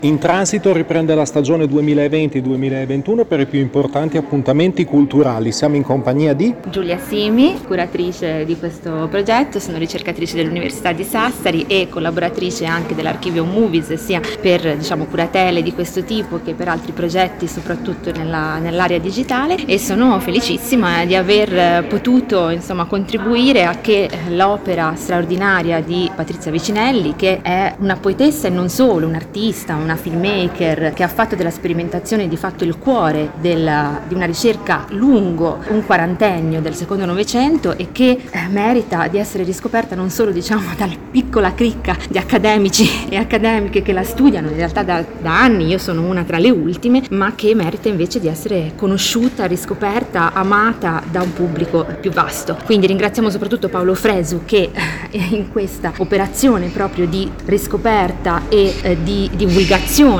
In transito riprende la stagione 2020-2021 per i più importanti appuntamenti culturali. Siamo in compagnia di Giulia Simi, curatrice di questo progetto, sono ricercatrice dell'Università di Sassari e collaboratrice anche dell'Archivio Movies, sia per curatele di questo tipo che per altri progetti, soprattutto nell'area digitale, e sono felicissima di aver potuto contribuire a che l'opera straordinaria di Patrizia Vicinelli, che è una poetessa e non solo, un'artista, una filmmaker che ha fatto della sperimentazione di fatto il cuore di una ricerca lungo un quarantennio del secondo Novecento e che merita di essere riscoperta non solo dalla piccola cricca di accademici e accademiche che la studiano, in realtà da anni, io sono una tra le ultime, ma che merita invece di essere conosciuta, riscoperta, amata da un pubblico più vasto. Quindi ringraziamo soprattutto Paolo Fresu che in questa operazione proprio di riscoperta e di divulgazione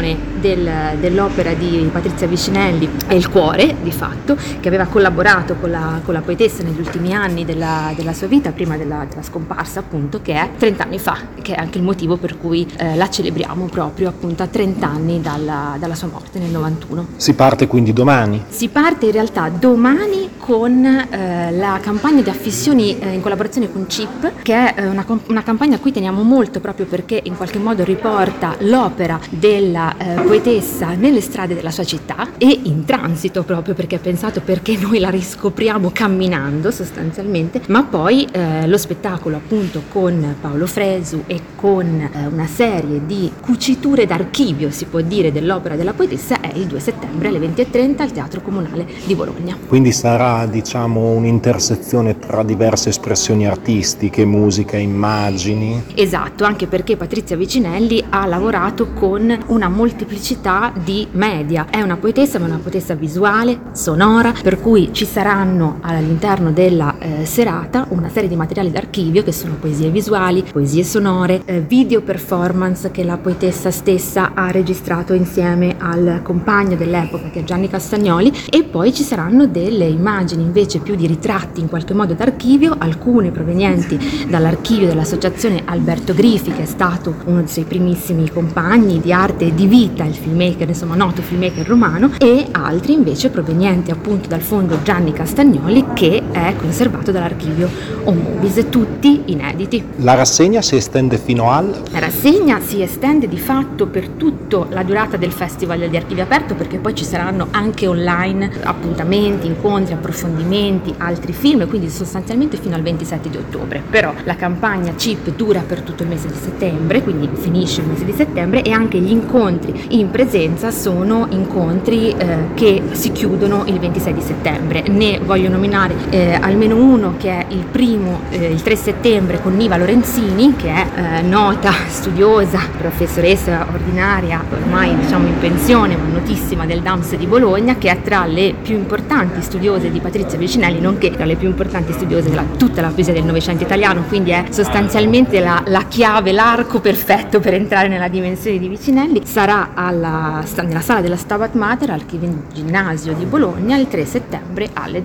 dell'opera di Patrizia Vicinelli è il cuore di fatto, che aveva collaborato con la poetessa negli ultimi anni della sua vita, prima della scomparsa appunto, che è 30 anni fa, che è anche il motivo per cui la celebriamo proprio appunto a 30 anni dalla sua morte nel 91. Si parte quindi domani? Si parte in realtà domani con la campagna di affissioni in collaborazione con CIP, che è una campagna a cui teniamo molto proprio perché in qualche modo riporta l'opera della poetessa nelle strade della sua città e in transito, proprio perché è pensato perché noi la riscopriamo camminando sostanzialmente, ma poi lo spettacolo appunto con Paolo Fresu e con una serie di cuciture d'archivio, si può dire, dell'opera della poetessa è il 2 settembre alle 20:30 al Teatro Comunale di Bologna. Quindi sarà un'intersezione tra diverse espressioni artistiche, musica, immagini. Esatto, anche perché Patrizia Vicinelli ha lavorato con una molteplicità di media, è una poetessa ma una poetessa visuale, sonora, per cui ci saranno all'interno della serata una serie di materiali d'archivio che sono poesie visuali, poesie sonore, video performance che la poetessa stessa ha registrato insieme al compagno dell'epoca che è Gianni Castagnoli, e poi ci saranno delle immagini invece più di ritratti in qualche modo d'archivio, alcune provenienti dall'archivio dell'associazione Alberto Grifi, che è stato uno dei suoi primissimi compagni di arte e di vita, il filmmaker, noto filmmaker romano, e altri invece provenienti appunto dal fondo Gianni Castagnoli, che è conservato dall'archivio Movies, tutti inediti. La rassegna si estende fino al? La rassegna si estende di fatto per tutta la durata del Festival di Archivio Aperto, perché poi ci saranno anche online appuntamenti, incontri, approfondimenti, altri film, quindi sostanzialmente fino al 27 di ottobre. Però la campagna CIP dura per tutto il mese di settembre, quindi finisce il mese di settembre, e anche gli incontri in presenza sono incontri che si chiudono il 26 di settembre. Ne voglio nominare almeno uno che è il primo, il 3 settembre, con Niva Lorenzini, che è nota, studiosa, professoressa ordinaria, ormai in pensione, ma notissima, del DAMS di Bologna, che è tra le più importanti studiose di Patrizia Vicinelli, nonché tra le più importanti studiose di tutta la poesia del Novecento italiano, quindi è sostanzialmente la chiave, l'arco perfetto per entrare nella dimensione di Vicinelli. Sarà nella sala della Stabat Mater al Ginnasio di Bologna il 3 settembre alle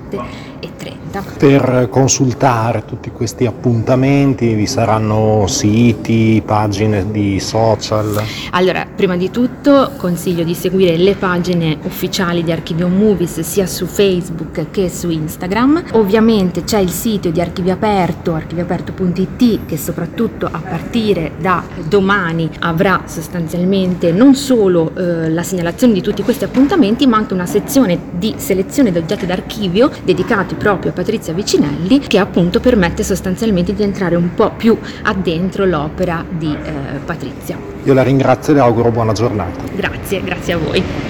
17:30. Per consultare tutti questi appuntamenti vi saranno siti, pagine di social? Allora, prima di tutto consiglio di seguire le pagine ufficiali di Archivio Movies sia su Facebook che su Instagram. Ovviamente c'è il sito di Archivio Aperto, archivioaperto.it, che soprattutto a partire da domani avrà sostanzialmente non solo la segnalazione di tutti questi appuntamenti, ma anche una sezione di selezione di oggetti d'archivio dedicati proprio a Patrizia Vicinelli, che appunto permette sostanzialmente di entrare un po' più addentro l'opera di Patrizia. Io la ringrazio e le auguro buona giornata. Grazie a voi.